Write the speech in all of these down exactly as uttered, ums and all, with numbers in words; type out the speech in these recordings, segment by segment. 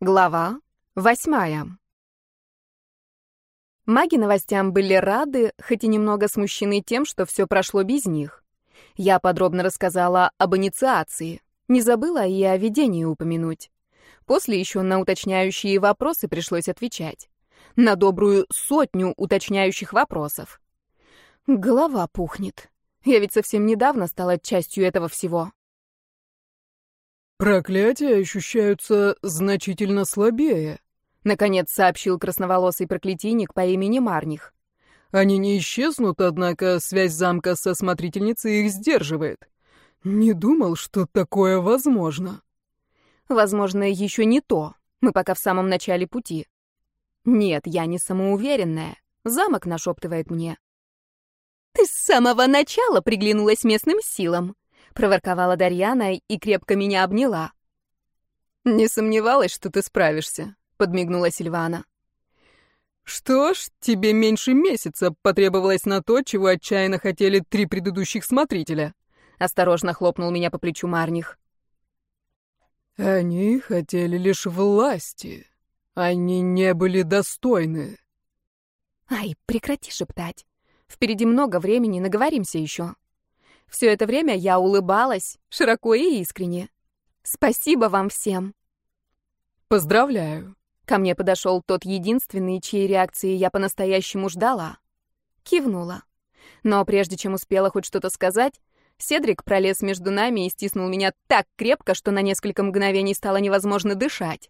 Глава восьмая. Маги новостям были рады, хоть и немного смущены тем, что все прошло без них. Я подробно рассказала об инициации, не забыла и о видении упомянуть. После еще на уточняющие вопросы пришлось отвечать. На добрую сотню уточняющих вопросов. Голова пухнет. Я ведь совсем недавно стала частью этого всего. «Проклятия ощущаются значительно слабее», — наконец сообщил красноволосый проклятийник по имени Марних. «Они не исчезнут, однако связь замка со смотрительницей их сдерживает. Не думал, что такое возможно». «Возможно, еще не то. Мы пока в самом начале пути». «Нет, я не самоуверенная. Замок нашептывает мне». «Ты с самого начала приглянулась местным силам», — проворковала Дарьяна и крепко меня обняла. «Не сомневалась, что ты справишься», — подмигнула Сильвана. «Что ж, тебе меньше месяца потребовалось на то, чего отчаянно хотели три предыдущих смотрителя», — осторожно хлопнул меня по плечу Марних. «Они хотели лишь власти. Они не были достойны». «Ай, прекрати шептать. Впереди много времени, наговоримся еще». Все это время я улыбалась, широко и искренне. Спасибо вам всем. Поздравляю. Ко мне подошел тот единственный, чьей реакции я по-настоящему ждала. Кивнула. Но прежде чем успела хоть что-то сказать, Седрик пролез между нами и стиснул меня так крепко, что на несколько мгновений стало невозможно дышать.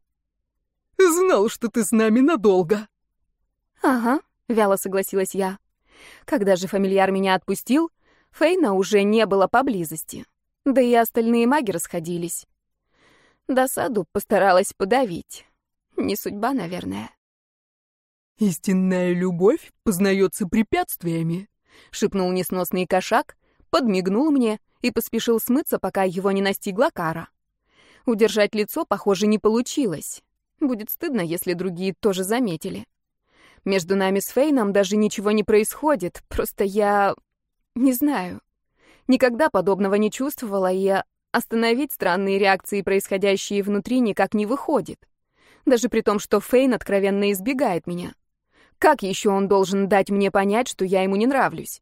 «Знал, что ты с нами надолго». «Ага», — вяло согласилась я. Когда же фамильяр меня отпустил, Фейна уже не было поблизости. Да и остальные маги расходились. Досаду постаралась подавить. Не судьба, наверное. «Истинная любовь познается препятствиями», — шепнул несносный кошак, подмигнул мне и поспешил смыться, пока его не настигла кара. Удержать лицо, похоже, не получилось. Будет стыдно, если другие тоже заметили. Между нами с Фейном даже ничего не происходит, просто я... не знаю. Никогда подобного не чувствовала, и остановить странные реакции, происходящие внутри, никак не выходит. Даже при том, что Фейн откровенно избегает меня. Как еще он должен дать мне понять, что я ему не нравлюсь?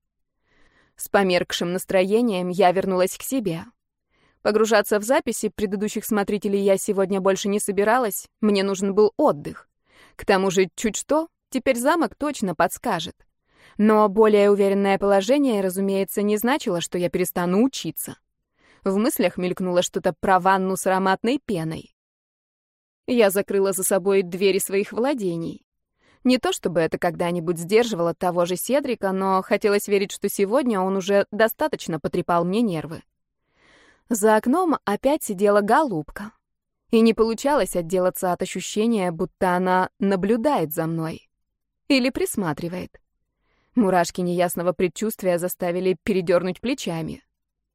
С померкшим настроением я вернулась к себе. Погружаться в записи предыдущих смотрителей я сегодня больше не собиралась, мне нужен был отдых. К тому же, чуть что, теперь замок точно подскажет. Но более уверенное положение, разумеется, не значило, что я перестану учиться. В мыслях мелькнуло что-то про ванну с ароматной пеной. Я закрыла за собой двери своих владений. Не то чтобы это когда-нибудь сдерживало того же Седрика, но хотелось верить, что сегодня он уже достаточно потрепал мне нервы. За окном опять сидела голубка. И не получалось отделаться от ощущения, будто она наблюдает за мной. Или присматривает. Мурашки неясного предчувствия заставили передернуть плечами.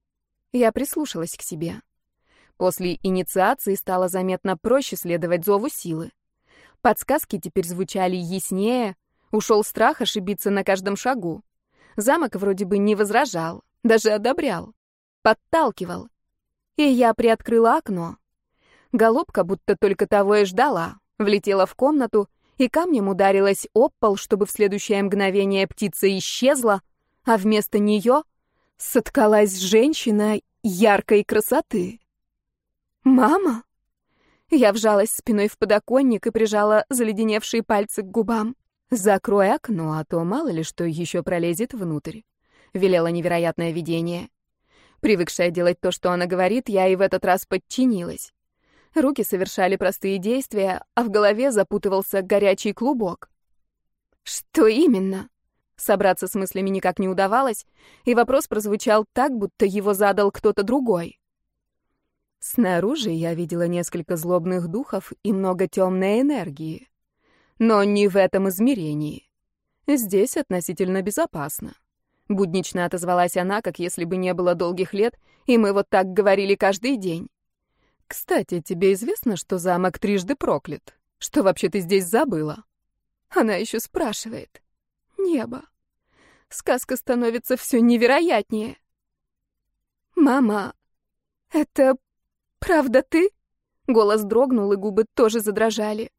Я прислушалась к себе. После инициации стало заметно проще следовать зову силы. Подсказки теперь звучали яснее, ушел страх ошибиться на каждом шагу. Замок вроде бы не возражал, даже одобрял, подталкивал. И я приоткрыла окно. Голубка будто только того и ждала, влетела в комнату и камнем ударилась об пол, чтобы в следующее мгновение птица исчезла, а вместо нее соткалась женщина яркой красоты. «Мама?» Я вжалась спиной в подоконник и прижала заледеневшие пальцы к губам. «Закрой окно, а то мало ли что еще пролезет внутрь», — велело невероятное видение. Привыкшая делать то, что она говорит, я и в этот раз подчинилась. Руки совершали простые действия, а в голове запутывался горячий клубок. Что именно? Собраться с мыслями никак не удавалось, и вопрос прозвучал так, будто его задал кто-то другой. Снаружи я видела несколько злобных духов и много темной энергии. Но не в этом измерении. Здесь относительно безопасно. Буднично отозвалась она, как если бы не было долгих лет, и мы вот так говорили каждый день. «Кстати, тебе известно, что замок трижды проклят? Что вообще ты здесь забыла?» Она еще спрашивает. Небо. Сказка становится все невероятнее. «Мама, это правда ты?» Голос дрогнул, и губы тоже задрожали.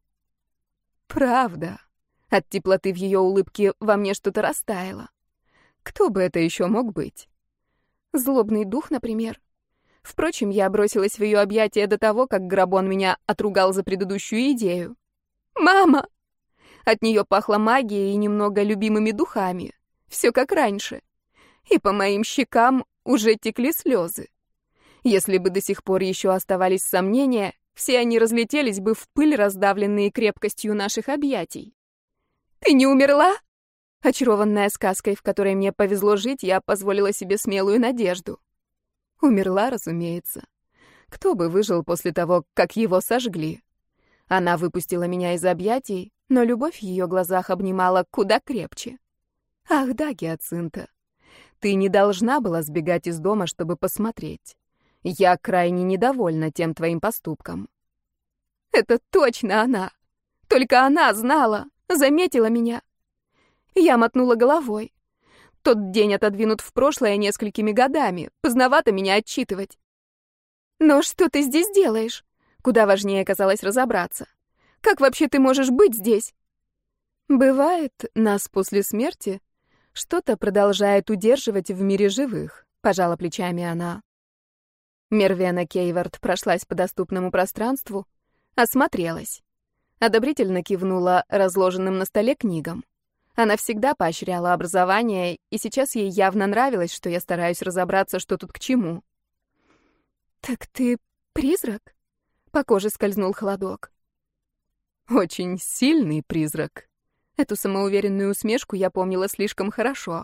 Правда. От теплоты в ее улыбке во мне что-то растаяло. Кто бы это еще мог быть? Злобный дух, например. Впрочем, я бросилась в ее объятия до того, как Грабон меня отругал за предыдущую идею. «Мама!» От нее пахло магией и немного любимыми духами. Все как раньше. И по моим щекам уже текли слезы. Если бы до сих пор еще оставались сомнения, все они разлетелись бы в пыль, раздавленные крепкостью наших объятий. «Ты не умерла?» Очарованная сказкой, в которой мне повезло жить, я позволила себе смелую надежду. Умерла, разумеется. Кто бы выжил после того, как его сожгли? Она выпустила меня из объятий, но любовь в ее глазах обнимала куда крепче. Ах да, Гиацинта, ты не должна была сбегать из дома, чтобы посмотреть. Я крайне недовольна тем твоим поступком. Это точно она. Только она знала, заметила меня. Я мотнула головой. Тот день отодвинут в прошлое несколькими годами. Поздновато меня отчитывать. Но что ты здесь делаешь? Куда важнее оказалось разобраться. Как вообще ты можешь быть здесь? Бывает, нас после смерти что-то продолжает удерживать в мире живых, пожала плечами она. Мервена Кейвард прошлась по доступному пространству, осмотрелась. Одобрительно кивнула разложенным на столе книгам. Она всегда поощряла образование, и сейчас ей явно нравилось, что я стараюсь разобраться, что тут к чему. «Так ты призрак?» По коже скользнул холодок. «Очень сильный призрак». Эту самоуверенную усмешку я помнила слишком хорошо.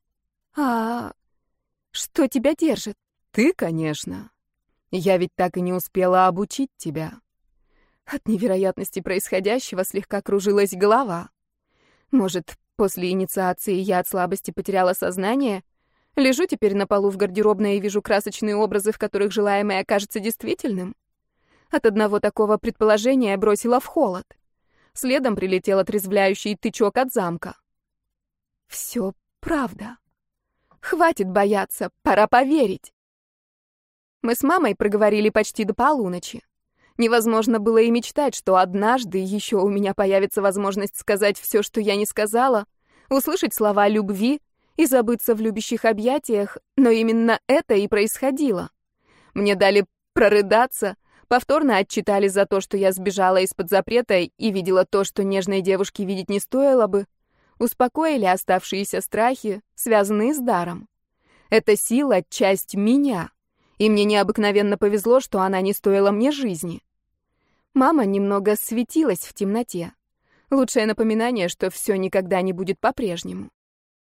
«А что тебя держит?» «Ты, конечно. Я ведь так и не успела обучить тебя». От невероятности происходящего слегка кружилась голова. Может, после инициации я от слабости потеряла сознание? Лежу теперь на полу в гардеробной и вижу красочные образы, в которых желаемое кажется действительным? От одного такого предположения бросила в холод. Следом прилетел отрезвляющий тычок от замка. Все правда. Хватит бояться, пора поверить. Мы с мамой проговорили почти до полуночи. Невозможно было и мечтать, что однажды еще у меня появится возможность сказать все, что я не сказала, услышать слова любви и забыться в любящих объятиях, но именно это и происходило. Мне дали прорыдаться, повторно отчитали за то, что я сбежала из-под запрета и видела то, что нежной девушке видеть не стоило бы, успокоили оставшиеся страхи, связанные с даром. Эта сила — часть меня, и мне необыкновенно повезло, что она не стоила мне жизни. Мама немного светилась в темноте. Лучшее напоминание, что все никогда не будет по-прежнему.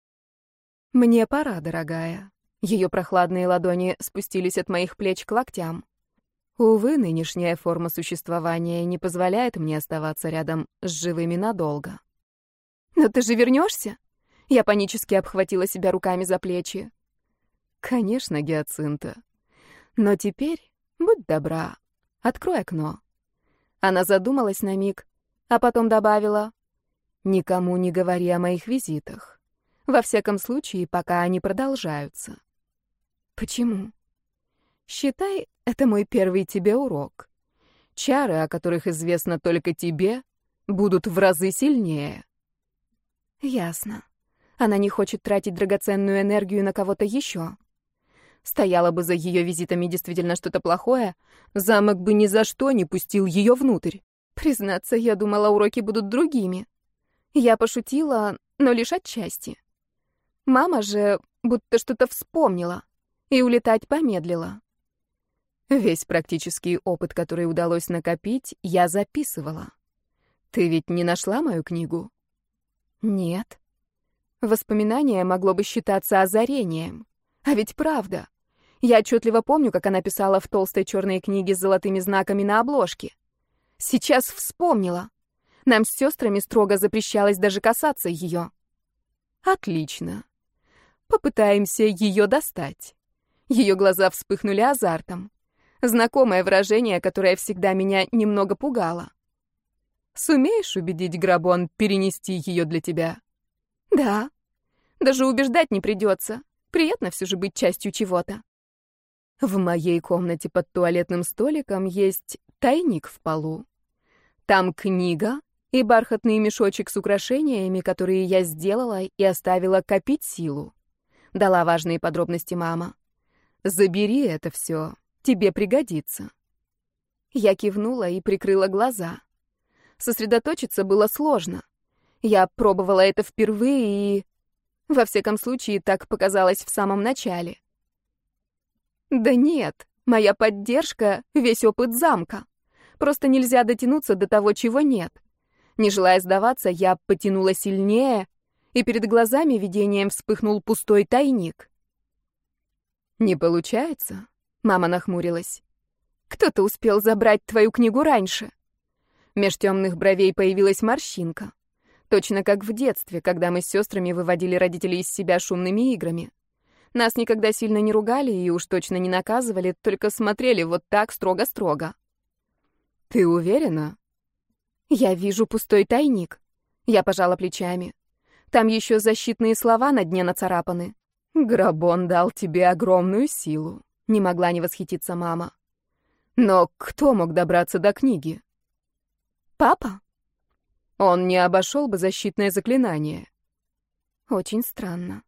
«Мне пора, дорогая». Ее прохладные ладони спустились от моих плеч к локтям. Увы, нынешняя форма существования не позволяет мне оставаться рядом с живыми надолго. «Но ты же вернешься?» Я панически обхватила себя руками за плечи. «Конечно, Гиацинта. Но теперь, будь добра, открой окно». Она задумалась на миг, а потом добавила: «Никому не говори о моих визитах. Во всяком случае, пока они продолжаются». «Почему?» «Считай, это мой первый тебе урок. Чары, о которых известно только тебе, будут в разы сильнее». «Ясно. Она не хочет тратить драгоценную энергию на кого-то еще. Стояло бы за ее визитами действительно что-то плохое, замок бы ни за что не пустил ее внутрь. Признаться, я думала, уроки будут другими. Я пошутила, но лишь отчасти. Мама же будто что-то вспомнила и улетать помедлила. Весь практический опыт, который удалось накопить, я записывала. Ты ведь не нашла мою книгу? Нет. Воспоминание могло бы считаться озарением. А ведь правда. Я отчетливо помню, как она писала в толстой черной книге с золотыми знаками на обложке. Сейчас вспомнила. Нам с сестрами строго запрещалось даже касаться ее. Отлично. Попытаемся ее достать. Ее глаза вспыхнули азартом. Знакомое выражение, которое всегда меня немного пугало. Сумеешь убедить Грабон перенести ее для тебя? Да. Даже убеждать не придется. Приятно все же быть частью чего-то. В моей комнате под туалетным столиком есть тайник в полу. Там книга и бархатный мешочек с украшениями, которые я сделала и оставила копить силу. Дала важные подробности мама. Забери это все, тебе пригодится. Я кивнула и прикрыла глаза. Сосредоточиться было сложно. Я пробовала это впервые и... Во всяком случае, так показалось в самом начале. Да нет, моя поддержка — весь опыт замка. Просто нельзя дотянуться до того, чего нет. Не желая сдаваться, я потянула сильнее, и перед глазами видением вспыхнул пустой тайник. «Не получается?» — мама нахмурилась. «Кто-то успел забрать твою книгу раньше». Меж темных бровей появилась морщинка. Точно как в детстве, когда мы с сестрами выводили родителей из себя шумными играми. Нас никогда сильно не ругали и уж точно не наказывали, только смотрели вот так строго-строго. «Ты уверена?» «Я вижу пустой тайник». Я пожала плечами. Там еще защитные слова на дне нацарапаны. «Грабон дал тебе огромную силу», — не могла не восхититься мама. «Но кто мог добраться до книги?» «Папа?» Он не обошел бы защитное заклинание. Очень странно.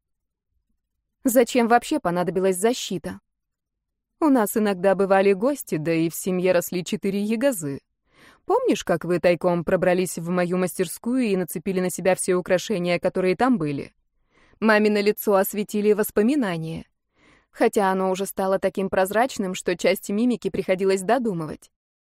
Зачем вообще понадобилась защита? У нас иногда бывали гости, да и в семье росли четыре ягозы. Помнишь, как вы тайком пробрались в мою мастерскую и нацепили на себя все украшения, которые там были? Мамино лицо осветили воспоминания. Хотя оно уже стало таким прозрачным, что части мимики приходилось додумывать.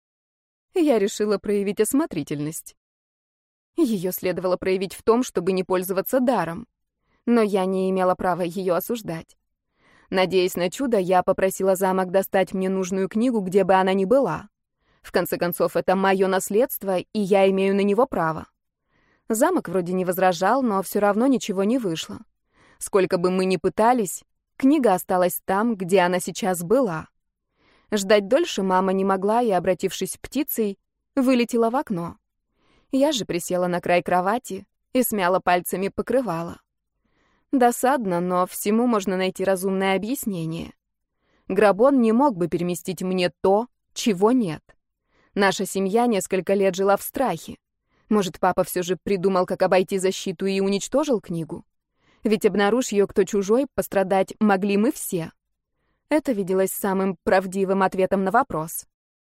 Я решила проявить осмотрительность. Ее следовало проявить в том, чтобы не пользоваться даром. Но я не имела права ее осуждать. Надеясь на чудо, я попросила замок достать мне нужную книгу, где бы она ни была. В конце концов, это мое наследство, и я имею на него право. Замок вроде не возражал, но все равно ничего не вышло. Сколько бы мы ни пытались, книга осталась там, где она сейчас была. Ждать дольше мама не могла и, обратившись птицей, вылетела в окно. Я же присела на край кровати и смяла пальцами покрывало. Досадно, но всему можно найти разумное объяснение. Грабон не мог бы переместить мне то, чего нет. Наша семья несколько лет жила в страхе. Может, папа все же придумал, как обойти защиту и уничтожил книгу? Ведь обнаружь ее кто чужой, пострадать могли мы все. Это виделось самым правдивым ответом на вопрос.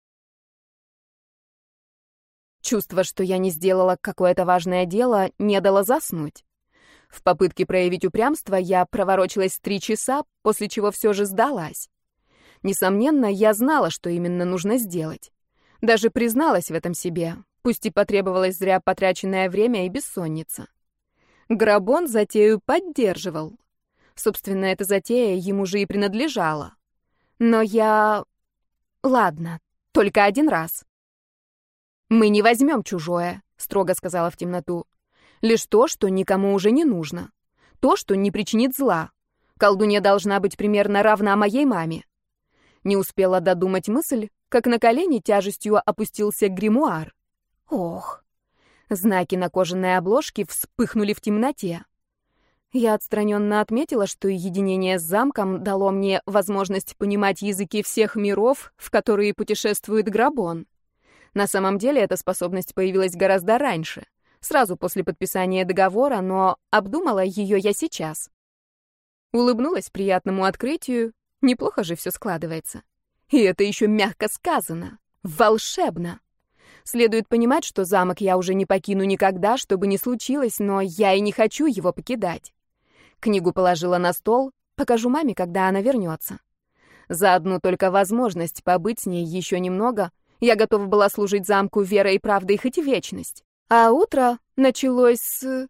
Чувство, что я не сделала какое-то важное дело, не дало заснуть. В попытке проявить упрямство я проворочилась три часа, после чего все же сдалась. Несомненно, я знала, что именно нужно сделать. Даже призналась в этом себе, пусть и потребовалось зря потраченное время и бессонница. Грабон затею поддерживал. Собственно, эта затея ему же и принадлежала. Но я... Ладно, только один раз. «Мы не возьмем чужое», — строго сказала в темноту. «Лишь то, что никому уже не нужно. То, что не причинит зла. Колдунья должна быть примерно равна моей маме». Не успела додумать мысль, как на колени тяжестью опустился гримуар. Ох! Знаки на кожаной обложке вспыхнули в темноте. Я отстраненно отметила, что единение с замком дало мне возможность понимать языки всех миров, в которые путешествует Грабон. На самом деле эта способность появилась гораздо раньше, сразу после подписания договора, но обдумала ее я сейчас. Улыбнулась приятному открытию, неплохо же все складывается. И это еще мягко сказано, волшебно. Следует понимать, что замок я уже не покину никогда, что бы ни случилось, но я и не хочу его покидать. Книгу положила на стол, покажу маме, когда она вернется. За одну только возможность побыть с ней еще немного я готова была служить замку верой и правдой хоть вечность. А утро началось с...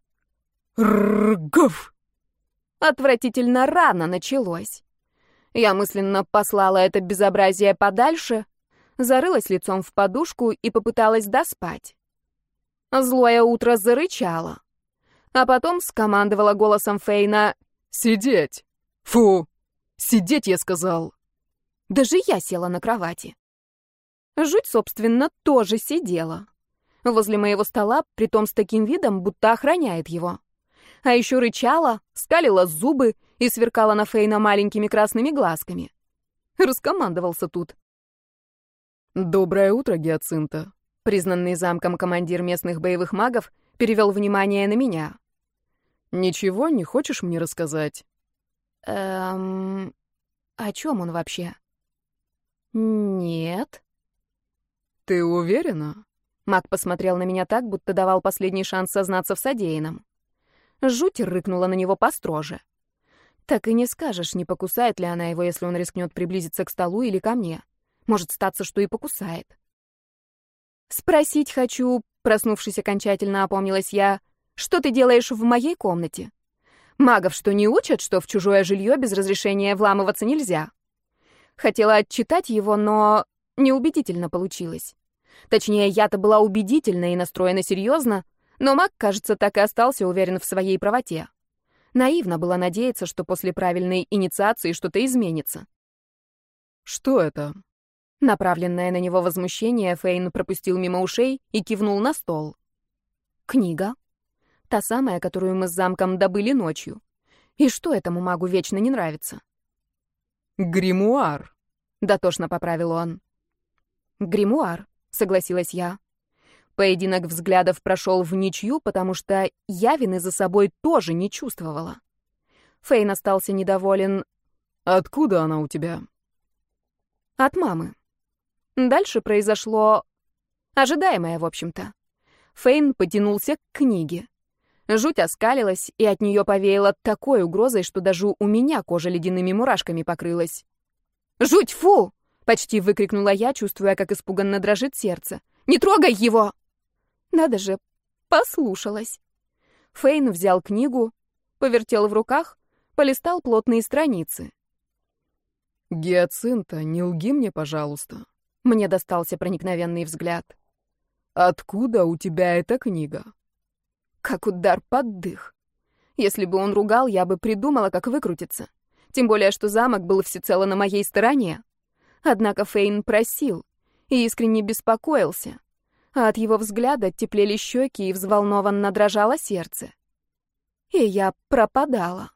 Ргов! Отвратительно рано началось. Я мысленно послала это безобразие подальше, зарылась лицом в подушку и попыталась доспать. Злое утро зарычало, а потом скомандовала голосом Фейна: «Сидеть! Фу! Сидеть, я сказал!» Даже я села на кровати. Жуть, собственно, тоже сидела. Возле моего стола, притом с таким видом, будто охраняет его. А еще рычала, скалила зубы и сверкала на Фейна маленькими красными глазками. Раскомандовался тут. «Доброе утро, Гиацинта», — признанный замком командир местных боевых магов перевел внимание на меня. «Ничего не хочешь мне рассказать?» Эм... О чем он вообще? Нет. «Ты уверена?» Маг посмотрел на меня так, будто давал последний шанс сознаться в содеянном. Жуть рыкнула на него построже. Так и не скажешь, не покусает ли она его, если он рискнет приблизиться к столу или ко мне. Может статься, что и покусает. «Спросить хочу», — проснувшись окончательно, опомнилась я, «что ты делаешь в моей комнате? Магов что, не учат, что в чужое жилье без разрешения вламываться нельзя?» Хотела отчитать его, но неубедительно получилось. Точнее, я-то была убедительна и настроена серьезно, но маг, кажется, так и остался уверен в своей правоте. Наивно было надеяться, что после правильной инициации что-то изменится. «Что это?» Направленное на него возмущение Фейн пропустил мимо ушей и кивнул на стол. «Книга. Та самая, которую мы с замком добыли ночью. И что этому магу вечно не нравится?» «Гримуар», — дотошно поправил он. «Гримуар», — согласилась я. Поединок взглядов прошел в ничью, потому что я вины за собой тоже не чувствовала. Фейн остался недоволен. «Откуда она у тебя?» «От мамы». Дальше произошло ожидаемое, в общем-то. Фейн потянулся к книге. Жуть оскалилась, и от нее повеяло такой угрозой, что даже у меня кожа ледяными мурашками покрылась. «Жуть, фу!» — почти выкрикнула я, чувствуя, как испуганно дрожит сердце. «Не трогай его!» Надо же, послушалась. Фейн взял книгу, повертел в руках, полистал плотные страницы. «Гиацинта, не лги мне, пожалуйста». Мне достался проникновенный взгляд. «Откуда у тебя эта книга?» Как удар под дых. Если бы он ругал, я бы придумала, как выкрутиться. Тем более, что замок был всецело на моей стороне. Однако Фейн просил и искренне беспокоился, а от его взгляда теплели щеки и взволнованно дрожало сердце. И я пропадала.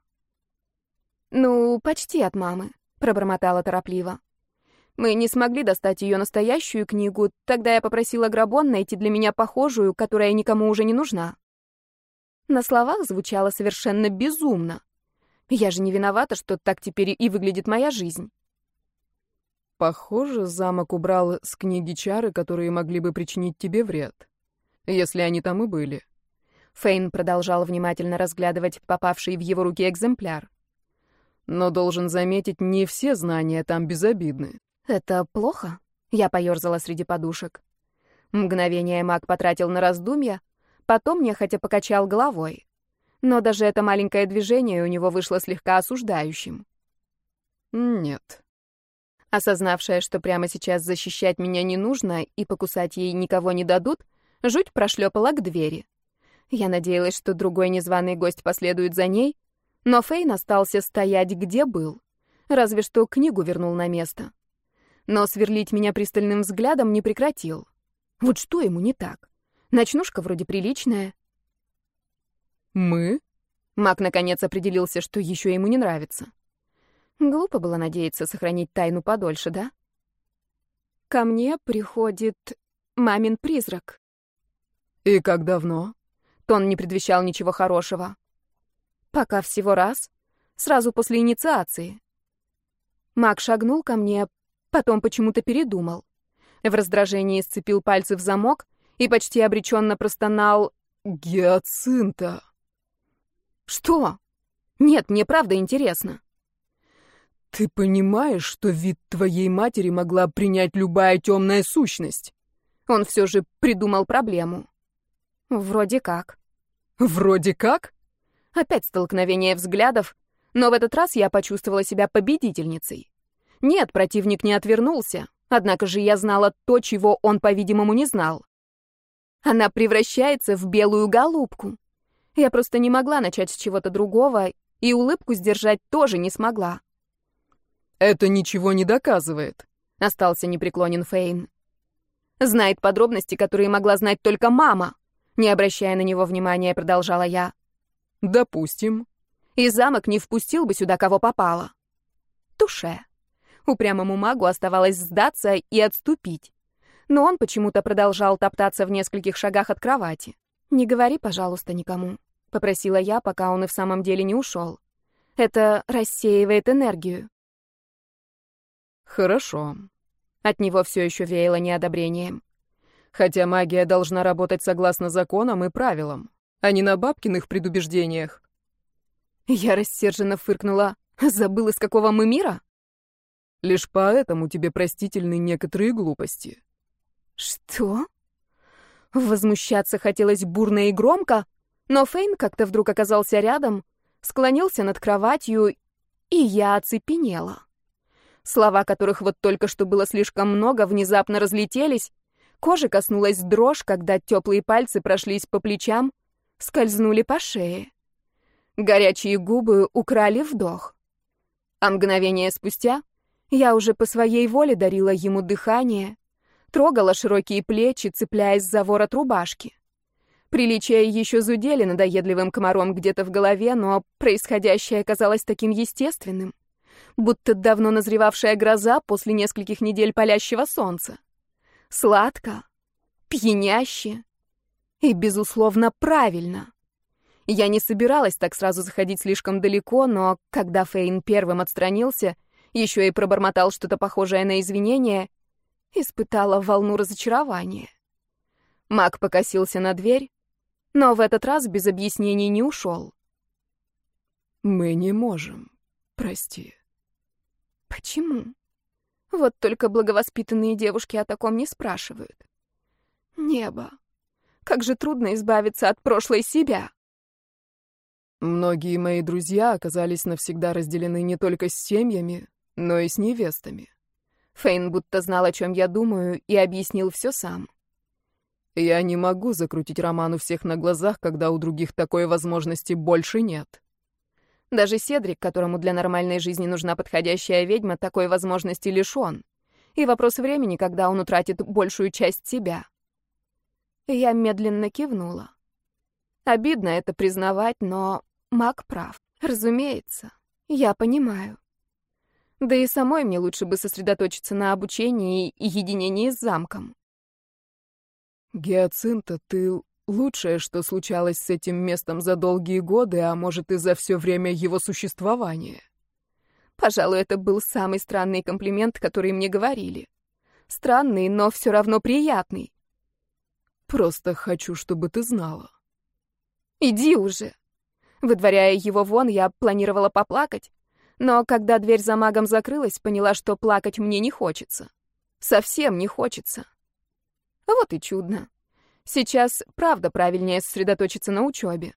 «Ну, почти от мамы», — пробормотала торопливо. «Мы не смогли достать ее настоящую книгу, тогда я попросила Грабон найти для меня похожую, которая никому уже не нужна». На словах звучало совершенно безумно. Я же не виновата, что так теперь и выглядит моя жизнь. «Похоже, замок убрал с книги чары, которые могли бы причинить тебе вред. Если они там и были». Фейн продолжал внимательно разглядывать попавший в его руки экземпляр. «Но должен заметить, не все знания там безобидны». «Это плохо?» — я поёрзала среди подушек. Мгновение маг потратил на раздумья, потом нехотя покачал головой. Но даже это маленькое движение у него вышло слегка осуждающим. «Нет». Осознавшая, что прямо сейчас защищать меня не нужно и покусать ей никого не дадут, жуть прошлепала к двери. Я надеялась, что другой незваный гость последует за ней, но Фейн остался стоять, где был. Разве что книгу вернул на место. Но сверлить меня пристальным взглядом не прекратил. Вот что ему не так? Ночнушка вроде приличная. «Мы?» Маг наконец определился, что еще ему не нравится. Глупо было надеяться сохранить тайну подольше, да? Ко мне приходит мамин призрак. «И как давно?» Тон не предвещал ничего хорошего. Пока всего раз, сразу после инициации. Маг шагнул ко мне, потом почему-то передумал. В раздражении сцепил пальцы в замок и почти обреченно простонал: «Гиацинта!» «Что? Нет, мне правда интересно». «Ты понимаешь, что вид твоей матери могла принять любая темная сущность?» Он все же придумал проблему. «Вроде как». «Вроде как?» Опять столкновение взглядов, но в этот раз я почувствовала себя победительницей. Нет, противник не отвернулся, однако же я знала то, чего он, по-видимому, не знал. Она превращается в белую голубку. Я просто не могла начать с чего-то другого, и улыбку сдержать тоже не смогла. «Это ничего не доказывает», — остался непреклонен Фейн. «Знает подробности, которые могла знать только мама», — не обращая на него внимания, продолжала я. «Допустим». «И замок не впустил бы сюда кого попало». Туше. Упрямому магу оставалось сдаться и отступить. Но он почему-то продолжал топтаться в нескольких шагах от кровати. «Не говори, пожалуйста, никому», — попросила я, пока он и в самом деле не ушел. «Это рассеивает энергию». «Хорошо». От него все еще веяло неодобрением. «Хотя магия должна работать согласно законам и правилам, а не на бабкиных предубеждениях». Я рассерженно фыркнула. «Забыл, из какого мы мира?» «Лишь поэтому тебе простительны некоторые глупости». «Что?» Возмущаться хотелось бурно и громко, но Фейн как-то вдруг оказался рядом, склонился над кроватью, и я оцепенела. Слова, которых вот только что было слишком много, внезапно разлетелись, кожи коснулась дрожь, когда теплые пальцы прошлись по плечам, скользнули по шее. Горячие губы украли вдох. А мгновение спустя я уже по своей воле дарила ему дыхание, трогала широкие плечи, цепляясь за ворот рубашки. Приличия еще зудели надоедливым комаром где-то в голове, но происходящее казалось таким естественным, будто давно назревавшая гроза после нескольких недель палящего солнца. Сладко, пьяняще и, безусловно, правильно. Я не собиралась так сразу заходить слишком далеко, но когда Фейн первым отстранился, еще и пробормотал что-то похожее на извинение, испытала волну разочарования. Маг покосился на дверь, но в этот раз без объяснений не ушел. «Мы не можем. Прости». «Почему? Вот только благовоспитанные девушки о таком не спрашивают. Небо. Как же трудно избавиться от прошлой себя». «Многие мои друзья оказались навсегда разделены не только с семьями, но и с невестами». Фейн будто знал, о чем я думаю, и объяснил все сам. «Я не могу закрутить роман у всех на глазах, когда у других такой возможности больше нет». Даже Седрик, которому для нормальной жизни нужна подходящая ведьма, такой возможности лишён. И вопрос времени, когда он утратит большую часть себя. Я медленно кивнула. Обидно это признавать, но маг прав. Разумеется, я понимаю. Да и самой мне лучше бы сосредоточиться на обучении и единении с замком. «Гиацинта, ты лучшее, что случалось с этим местом за долгие годы, а может и за все время его существования». Пожалуй, это был самый странный комплимент, который мне говорили. Странный, но все равно приятный. «Просто хочу, чтобы ты знала». «Иди уже!» Выдворяя его вон, я планировала поплакать, но когда дверь за магом закрылась, поняла, что плакать мне не хочется. Совсем не хочется. Вот и чудно. Сейчас, правда, правильнее сосредоточиться на учебе.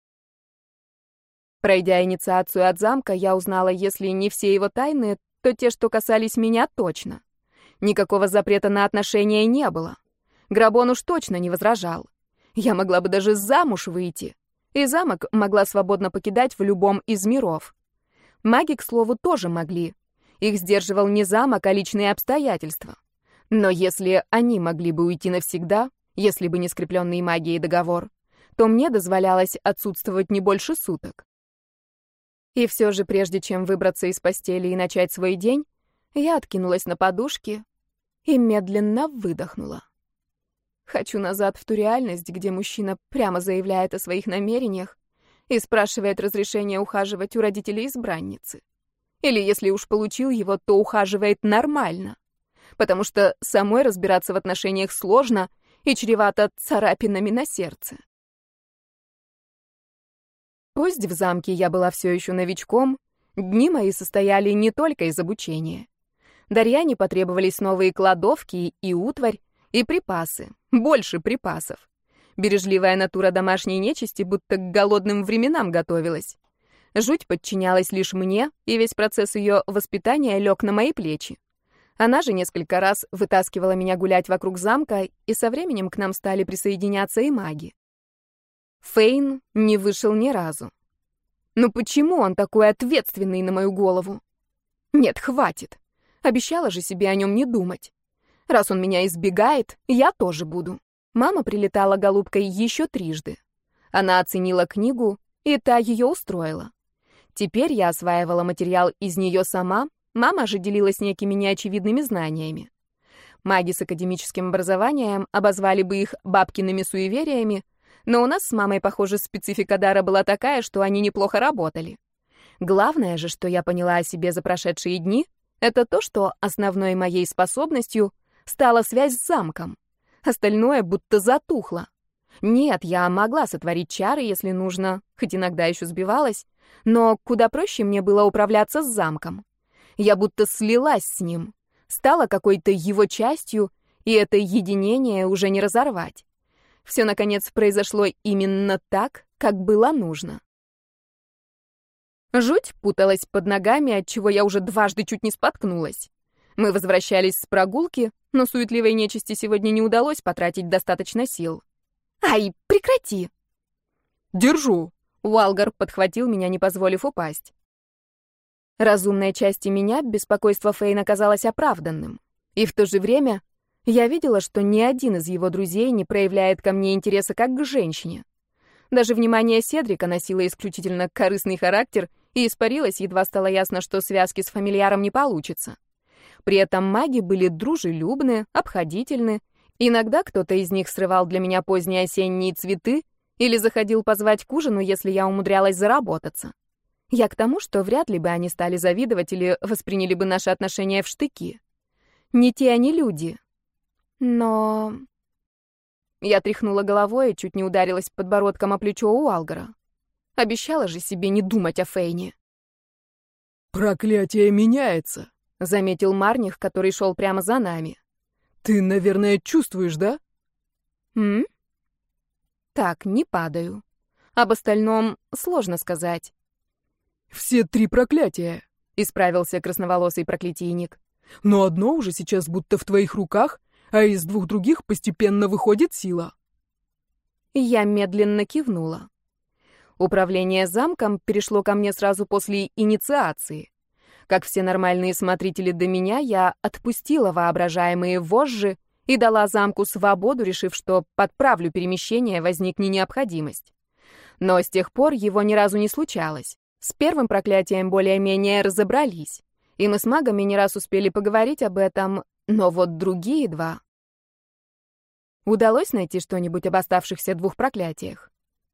Пройдя инициацию от замка, я узнала, если не все его тайны, то те, что касались меня, точно. Никакого запрета на отношения не было. Грабон уж точно не возражал. Я могла бы даже замуж выйти. И замок могла свободно покидать в любом из миров. Маги, к слову, тоже могли. Их сдерживал не замок, а личные обстоятельства. Но если они могли бы уйти навсегда, если бы не скрепленный магией договор, то мне дозволялось отсутствовать не больше суток. И все же, прежде чем выбраться из постели и начать свой день, я откинулась на подушки и медленно выдохнула. Хочу назад в ту реальность, где мужчина прямо заявляет о своих намерениях и спрашивает разрешения ухаживать у родителей избранницы. Или, если уж получил его, то ухаживает нормально. Потому что самой разбираться в отношениях сложно и чревато царапинами на сердце. Пусть в замке я была все еще новичком, дни мои состояли не только из обучения. Дарьяне потребовались новые кладовки и утварь, и припасы, больше припасов. Бережливая натура домашней нечисти будто к голодным временам готовилась. Жуть подчинялась лишь мне, и весь процесс ее воспитания лег на мои плечи. Она же несколько раз вытаскивала меня гулять вокруг замка, и со временем к нам стали присоединяться и маги. Фейн не вышел ни разу. Ну почему он такой ответственный на мою голову? Нет, хватит. Обещала же себе о нем не думать. Раз он меня избегает, я тоже буду. Мама прилетала голубкой еще трижды. Она оценила книгу, и та ее устроила. Теперь я осваивала материал из нее сама, мама же делилась некими неочевидными знаниями. Маги с академическим образованием обозвали бы их бабкиными суевериями, но у нас с мамой, похоже, специфика дара была такая, что они неплохо работали. Главное же, что я поняла о себе за прошедшие дни, это то, что основной моей способностью стала связь с замком. Остальное будто затухло. Нет, я могла сотворить чары, если нужно, хоть иногда еще сбивалась, но куда проще мне было управляться с замком. Я будто слилась с ним, стала какой-то его частью, и это единение уже не разорвать. Все, наконец, произошло именно так, как было нужно. Жуть путалась под ногами, отчего я уже дважды чуть не споткнулась. Мы возвращались с прогулки, но суетливой нечисти сегодня не удалось потратить достаточно сил. «Ай, прекрати!» «Держу!» Уалгар подхватил меня, не позволив упасть. Разумной части меня беспокойство Фейна казалось оправданным. И в то же время я видела, что ни один из его друзей не проявляет ко мне интереса как к женщине. Даже внимание Седрика носило исключительно корыстный характер и испарилось, едва стало ясно, что связки с фамильяром не получится. При этом маги были дружелюбны, обходительны. Иногда кто-то из них срывал для меня поздние осенние цветы или заходил позвать к ужину, если я умудрялась заработаться. Я к тому, что вряд ли бы они стали завидовать или восприняли бы наши отношения в штыки. Не те они люди. Но... Я тряхнула головой и чуть не ударилась подбородком о плечо Уалгара. Обещала же себе не думать о Фейне. «Проклятие меняется», — заметил Марних, который шел прямо за нами. «Ты, наверное, чувствуешь, да?» «М? Так, не падаю. Об остальном сложно сказать». «Все три проклятия», — исправился красноволосый проклятийник. «Но одно уже сейчас будто в твоих руках, а из двух других постепенно выходит сила». Я медленно кивнула. Управление замком перешло ко мне сразу после инициации. Как все нормальные смотрители до меня, я отпустила воображаемые вожжи и дала замку свободу, решив, что подправлю перемещение, возникне необходимость. Но с тех пор его ни разу не случалось. С первым проклятием более-менее разобрались, и мы с магами не раз успели поговорить об этом, но вот другие два... Удалось найти что-нибудь об оставшихся двух проклятиях?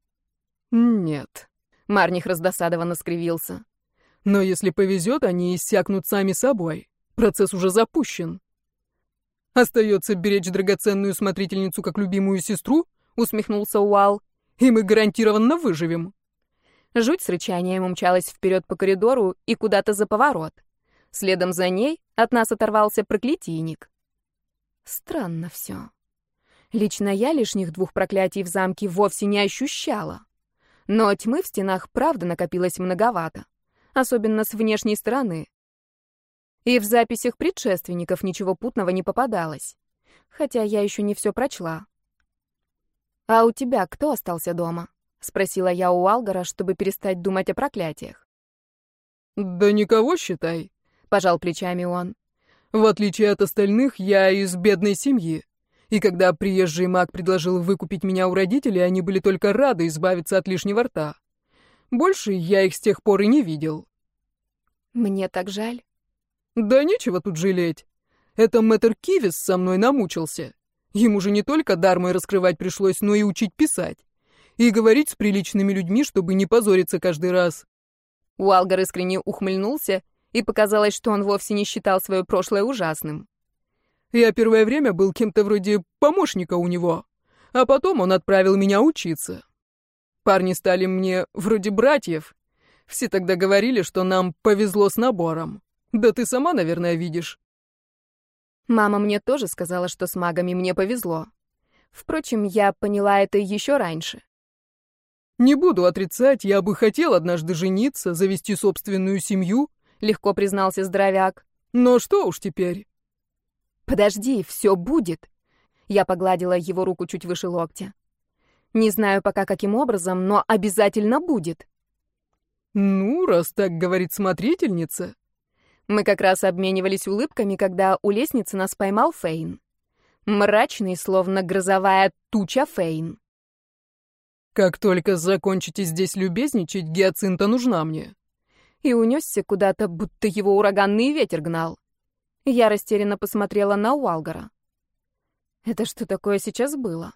«Нет». Марних раздосадованно скривился. «Но если повезет, они иссякнут сами собой. Процесс уже запущен». «Остается беречь драгоценную смотрительницу как любимую сестру?» — усмехнулся Уал. «И мы гарантированно выживем». Жуть с рычанием умчалась вперед по коридору и куда-то за поворот. Следом за ней от нас оторвался проклятийник. Странно все. Лично я лишних двух проклятий в замке вовсе не ощущала. Но тьмы в стенах правда накопилось многовато, особенно с внешней стороны. И в записях предшественников ничего путного не попадалось, хотя я еще не все прочла. «А у тебя кто остался дома?» — спросила я у Алгара, чтобы перестать думать о проклятиях. «Да никого, считай», — пожал плечами он. «В отличие от остальных, я из бедной семьи. И когда приезжий маг предложил выкупить меня у родителей, они были только рады избавиться от лишнего рта. Больше я их с тех пор и не видел». «Мне так жаль». «Да нечего тут жалеть. Это мэтр Кивис со мной намучился. Ему же не только дар мой раскрывать пришлось, но и учить писать. И говорить с приличными людьми, чтобы не позориться каждый раз». Уалгар искренне ухмыльнулся, и показалось, что он вовсе не считал свое прошлое ужасным. «Я первое время был кем-то вроде помощника у него, а потом он отправил меня учиться. Парни стали мне вроде братьев. Все тогда говорили, что нам повезло с набором. Да ты сама, наверное, видишь». Мама мне тоже сказала, что с магами мне повезло. Впрочем, я поняла это еще раньше. «Не буду отрицать, я бы хотел однажды жениться, завести собственную семью», — легко признался здоровяк. «Но что уж теперь». «Подожди, все будет». Я погладила его руку чуть выше локтя. «Не знаю пока каким образом, но обязательно будет». «Ну, раз так говорит смотрительница». Мы как раз обменивались улыбками, когда у лестницы нас поймал Фейн. Мрачный, словно грозовая туча Фейн. «Как только закончите здесь любезничать, Гиацинта нужна мне». И унесся куда-то, будто его ураганный ветер гнал. Я растерянно посмотрела на Уалгара. Это что такое сейчас было?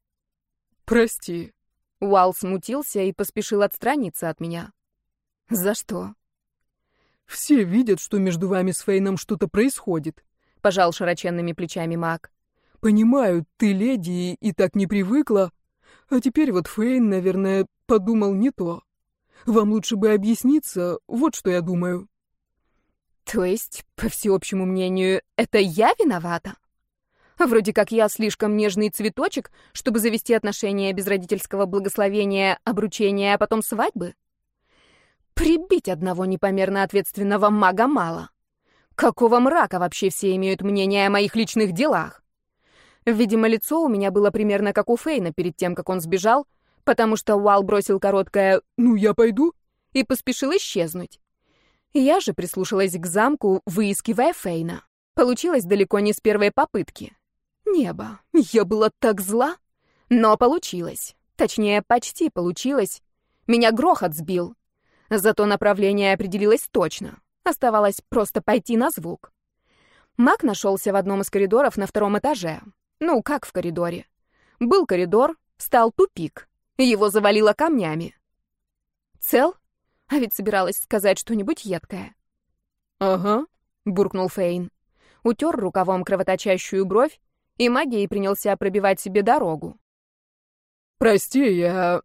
Прости. Уал смутился и поспешил отстраниться от меня. За что? Все видят, что между вами с Фейном что-то происходит. Пожал широченными плечами маг. Понимаю, ты леди и так не привыкла. А теперь вот Фейн, наверное, подумал не то. Вам лучше бы объясниться, вот что я думаю. То есть, по всеобщему мнению, это я виновата? Вроде как я слишком нежный цветочек, чтобы завести отношения без родительского благословения, обручения, а потом свадьбы? Прибить одного непомерно ответственного мага мало. Какого мрака вообще все имеют мнение о моих личных делах? Видимо, лицо у меня было примерно как у Фейна перед тем, как он сбежал, потому что Уал бросил короткое «Ну, я пойду» и поспешил исчезнуть. Я же прислушалась к замку, выискивая Фейна. Получилось далеко не с первой попытки. Небо, я была так зла, но получилось. Точнее, почти получилось. Меня грохот сбил. Зато направление определилось точно. Оставалось просто пойти на звук. Маг нашелся в одном из коридоров на втором этаже. Ну, как в коридоре. Был коридор, стал тупик. Его завалило камнями. Цел? А ведь собиралась сказать что-нибудь едкое. «Ага», — буркнул Фейн. Утер рукавом кровоточащую бровь и магией принялся пробивать себе дорогу. «Прости, я...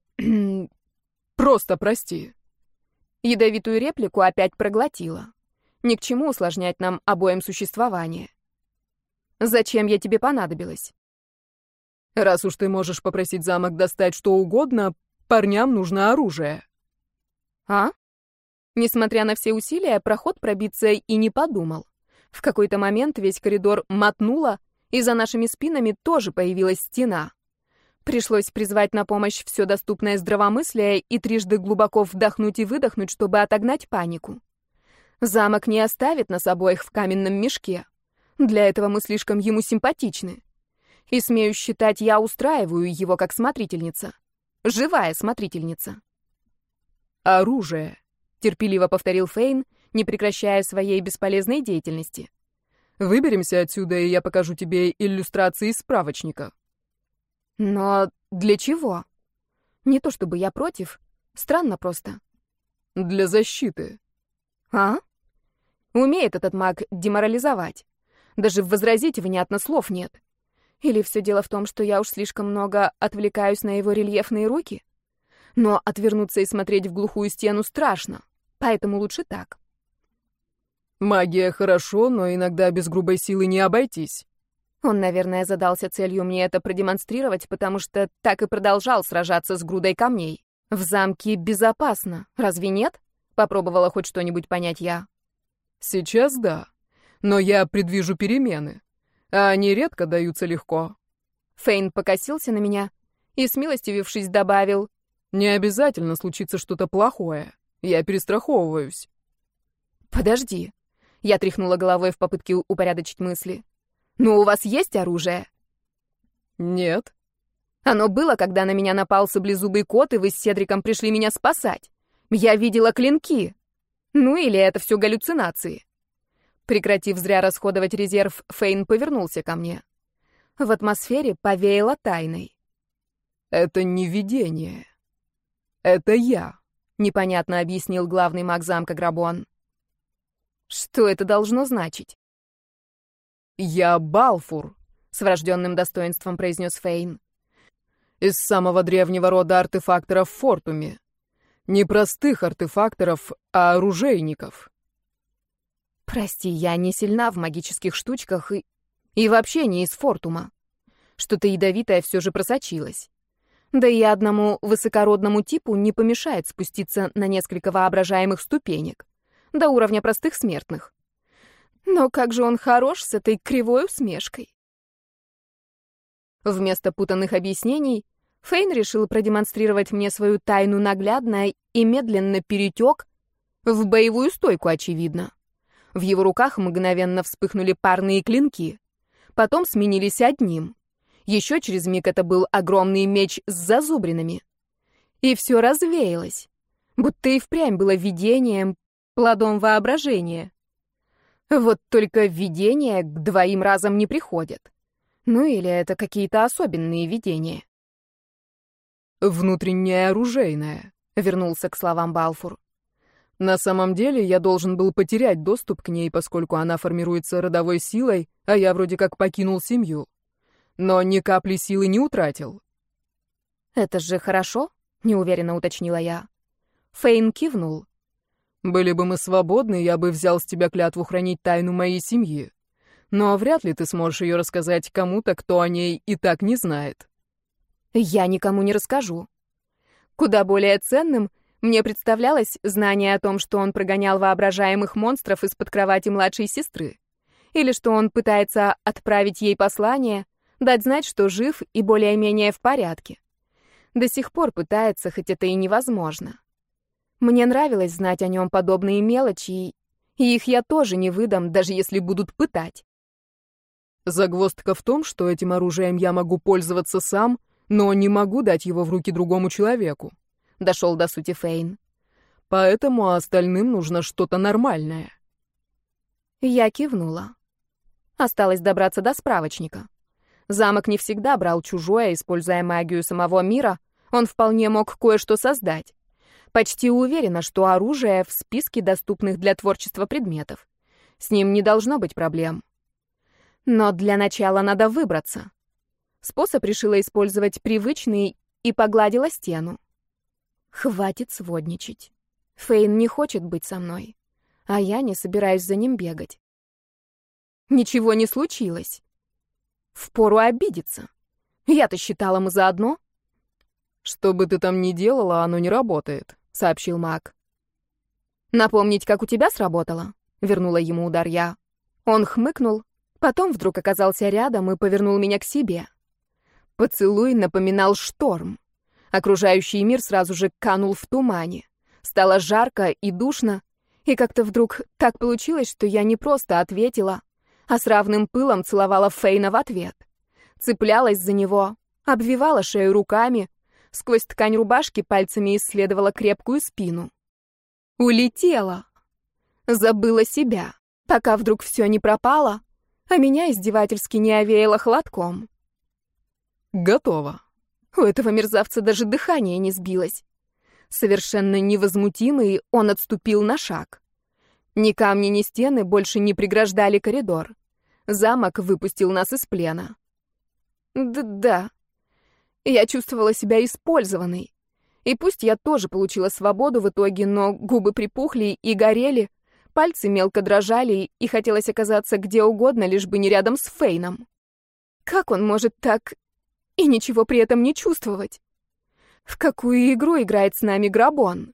просто прости». Ядовитую реплику опять проглотила. Ни к чему усложнять нам обоим существование. Зачем я тебе понадобилась? Раз уж ты можешь попросить замок достать что угодно, парням нужно оружие. А? Несмотря на все усилия, проход пробиться и не подумал. В какой-то момент весь коридор мотнуло, и за нашими спинами тоже появилась стена. Пришлось призвать на помощь все доступное здравомыслие и трижды глубоко вдохнуть и выдохнуть, чтобы отогнать панику. Замок не оставит нас обоих в каменном мешке. Для этого мы слишком ему симпатичны. И, смею считать, я устраиваю его как смотрительница. Живая смотрительница. «Оружие», — терпеливо повторил Фейн, не прекращая своей бесполезной деятельности. «Выберемся отсюда, и я покажу тебе иллюстрации из справочника». Но для чего? Не то чтобы я против. Странно просто. Для защиты. А? Умеет этот маг деморализовать. Даже возразить внятно слов нет. Или все дело в том, что я уж слишком много отвлекаюсь на его рельефные руки? Но отвернуться и смотреть в глухую стену страшно, поэтому лучше так. Магия хорошо, но иногда без грубой силы не обойтись. Он, наверное, задался целью мне это продемонстрировать, потому что так и продолжал сражаться с грудой камней. В замке безопасно, разве нет? Попробовала хоть что-нибудь понять я. Сейчас да, но я предвижу перемены, а они редко даются легко. Фейн покосился на меня и, смилостивившись, добавил: «Не обязательно случится что-то плохое. Я перестраховываюсь». «Подожди». Я тряхнула головой в попытке упорядочить мысли. «Ну, у вас есть оружие?» «Нет». «Оно было, когда на меня напал саблезубый кот, и вы с Седриком пришли меня спасать. Я видела клинки. Ну, или это все галлюцинации». Прекратив зря расходовать резерв, Фейн повернулся ко мне. В атмосфере повеяло тайной. «Это не видение. Это я», — непонятно объяснил главный маг замка Грабон. «Что это должно значить?» «Я Балфур», — с врожденным достоинством произнес Фейн. «Из самого древнего рода артефакторов в Фортуме. Не простых артефакторов, а оружейников». «Прости, я не сильна в магических штучках и... и вообще не из Фортума. Что-то ядовитое все же просочилось. Да и одному высокородному типу не помешает спуститься на несколько воображаемых ступенек, до уровня простых смертных. Но как же он хорош с этой кривой усмешкой». Вместо путанных объяснений Фейн решил продемонстрировать мне свою тайну наглядно и медленно перетек в боевую стойку, очевидно. В его руках мгновенно вспыхнули парные клинки, потом сменились одним. Еще через миг это был огромный меч с зазубринами. И все развеялось, будто и впрямь было видением, плодом воображения. Вот только видения к двоим разом не приходят. Ну или это какие-то особенные видения. «Внутренняя оружейная», — вернулся к словам Балфур. «На самом деле я должен был потерять доступ к ней, поскольку она формируется родовой силой, а я вроде как покинул семью. Но ни капли силы не утратил». «Это же хорошо?» — неуверенно уточнила я. Фейн кивнул. «Были бы мы свободны, я бы взял с тебя клятву хранить тайну моей семьи. Но вряд ли ты сможешь ее рассказать кому-то, кто о ней и так не знает». «Я никому не расскажу». Куда более ценным мне представлялось знание о том, что он прогонял воображаемых монстров из-под кровати младшей сестры. Или что он пытается отправить ей послание, дать знать, что жив и более-менее в порядке. До сих пор пытается, хоть это и невозможно. Мне нравилось знать о нем подобные мелочи, и их я тоже не выдам, даже если будут пытать. «Загвоздка в том, что этим оружием я могу пользоваться сам, но не могу дать его в руки другому человеку», — дошел до сути Фейн. «Поэтому остальным нужно что-то нормальное». Я кивнула. Осталось добраться до справочника. Замок не всегда брал чужое, используя магию самого мира, он вполне мог кое-что создать. Почти уверена, что оружие в списке доступных для творчества предметов. С ним не должно быть проблем. Но для начала надо выбраться. Способ решила использовать привычный и погладила стену. Хватит сводничать. Фейн не хочет быть со мной, а я не собираюсь за ним бегать. Ничего не случилось. Впору обидеться. Я-то считала, мы заодно. «Что бы ты там ни делала, оно не работает», — сообщил маг. «Напомнить, как у тебя сработало?» — вернула ему удар я. Он хмыкнул, потом вдруг оказался рядом и повернул меня к себе. Поцелуй напоминал шторм. Окружающий мир сразу же канул в тумане. Стало жарко и душно, и как-то вдруг так получилось, что я не просто ответила, а с равным пылом целовала Фейна в ответ. Цеплялась за него, обвивала шею руками, сквозь ткань рубашки пальцами исследовала крепкую спину. Улетела. Забыла себя, пока вдруг все не пропало, а меня издевательски не овеяло холодком. «Готово». У этого мерзавца даже дыхание не сбилось. Совершенно невозмутимый, он отступил на шаг. Ни камни, ни стены больше не преграждали коридор. Замок выпустил нас из плена. Да-да. Я чувствовала себя использованной. И пусть я тоже получила свободу в итоге, но губы припухли и горели, пальцы мелко дрожали, и хотелось оказаться где угодно, лишь бы не рядом с Фейном. Как он может так и ничего при этом не чувствовать? В какую игру играет с нами Грабон?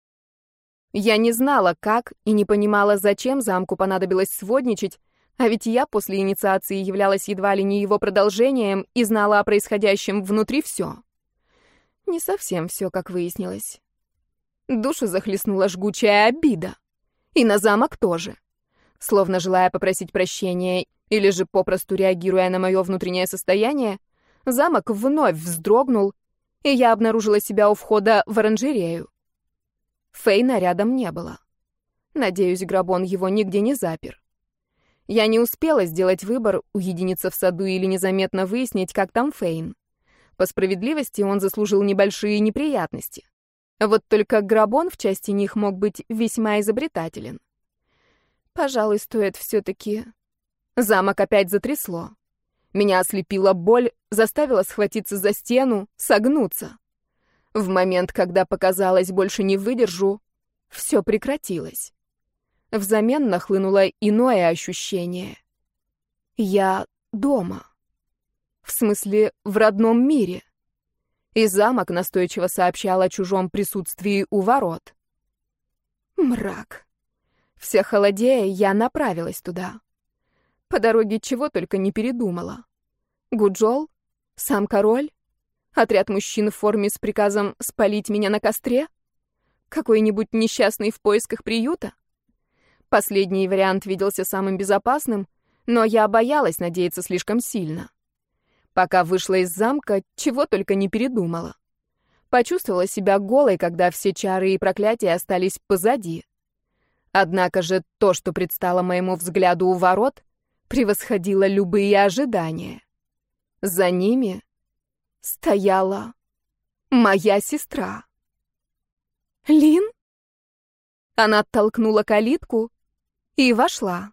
Я не знала, как, и не понимала, зачем замку понадобилось сводничать, а ведь я после инициации являлась едва ли не его продолжением и знала о происходящем внутри все. Не совсем все, как выяснилось. Душу захлестнула жгучая обида. И на замок тоже. Словно желая попросить прощения или же попросту реагируя на мое внутреннее состояние, замок вновь вздрогнул, и я обнаружила себя у входа в оранжерею. Фейна рядом не было. Надеюсь, Грабон его нигде не запер. Я не успела сделать выбор, уединиться в саду или незаметно выяснить, как там Фейн. По справедливости, он заслужил небольшие неприятности. Вот только Грабон в части них мог быть весьма изобретателен. Пожалуй, стоит все-таки... Замок опять затрясло. Меня ослепила боль, заставила схватиться за стену, согнуться. В момент, когда показалось, больше не выдержу, все прекратилось. Взамен нахлынуло иное ощущение. Я дома. В смысле, в родном мире. И замок настойчиво сообщал о чужом присутствии у ворот. Мрак. Вся холодея, я направилась туда. По дороге чего только не передумала. Гуджол? Сам король? Отряд мужчин в форме с приказом спалить меня на костре? Какой-нибудь несчастный в поисках приюта? Последний вариант виделся самым безопасным, но я боялась надеяться слишком сильно. Пока вышла из замка, чего только не передумала. Почувствовала себя голой, когда все чары и проклятия остались позади. Однако же то, что предстало моему взгляду у ворот, превосходило любые ожидания. За ними стояла моя сестра. «Лин?» Она оттолкнула калитку и вошла.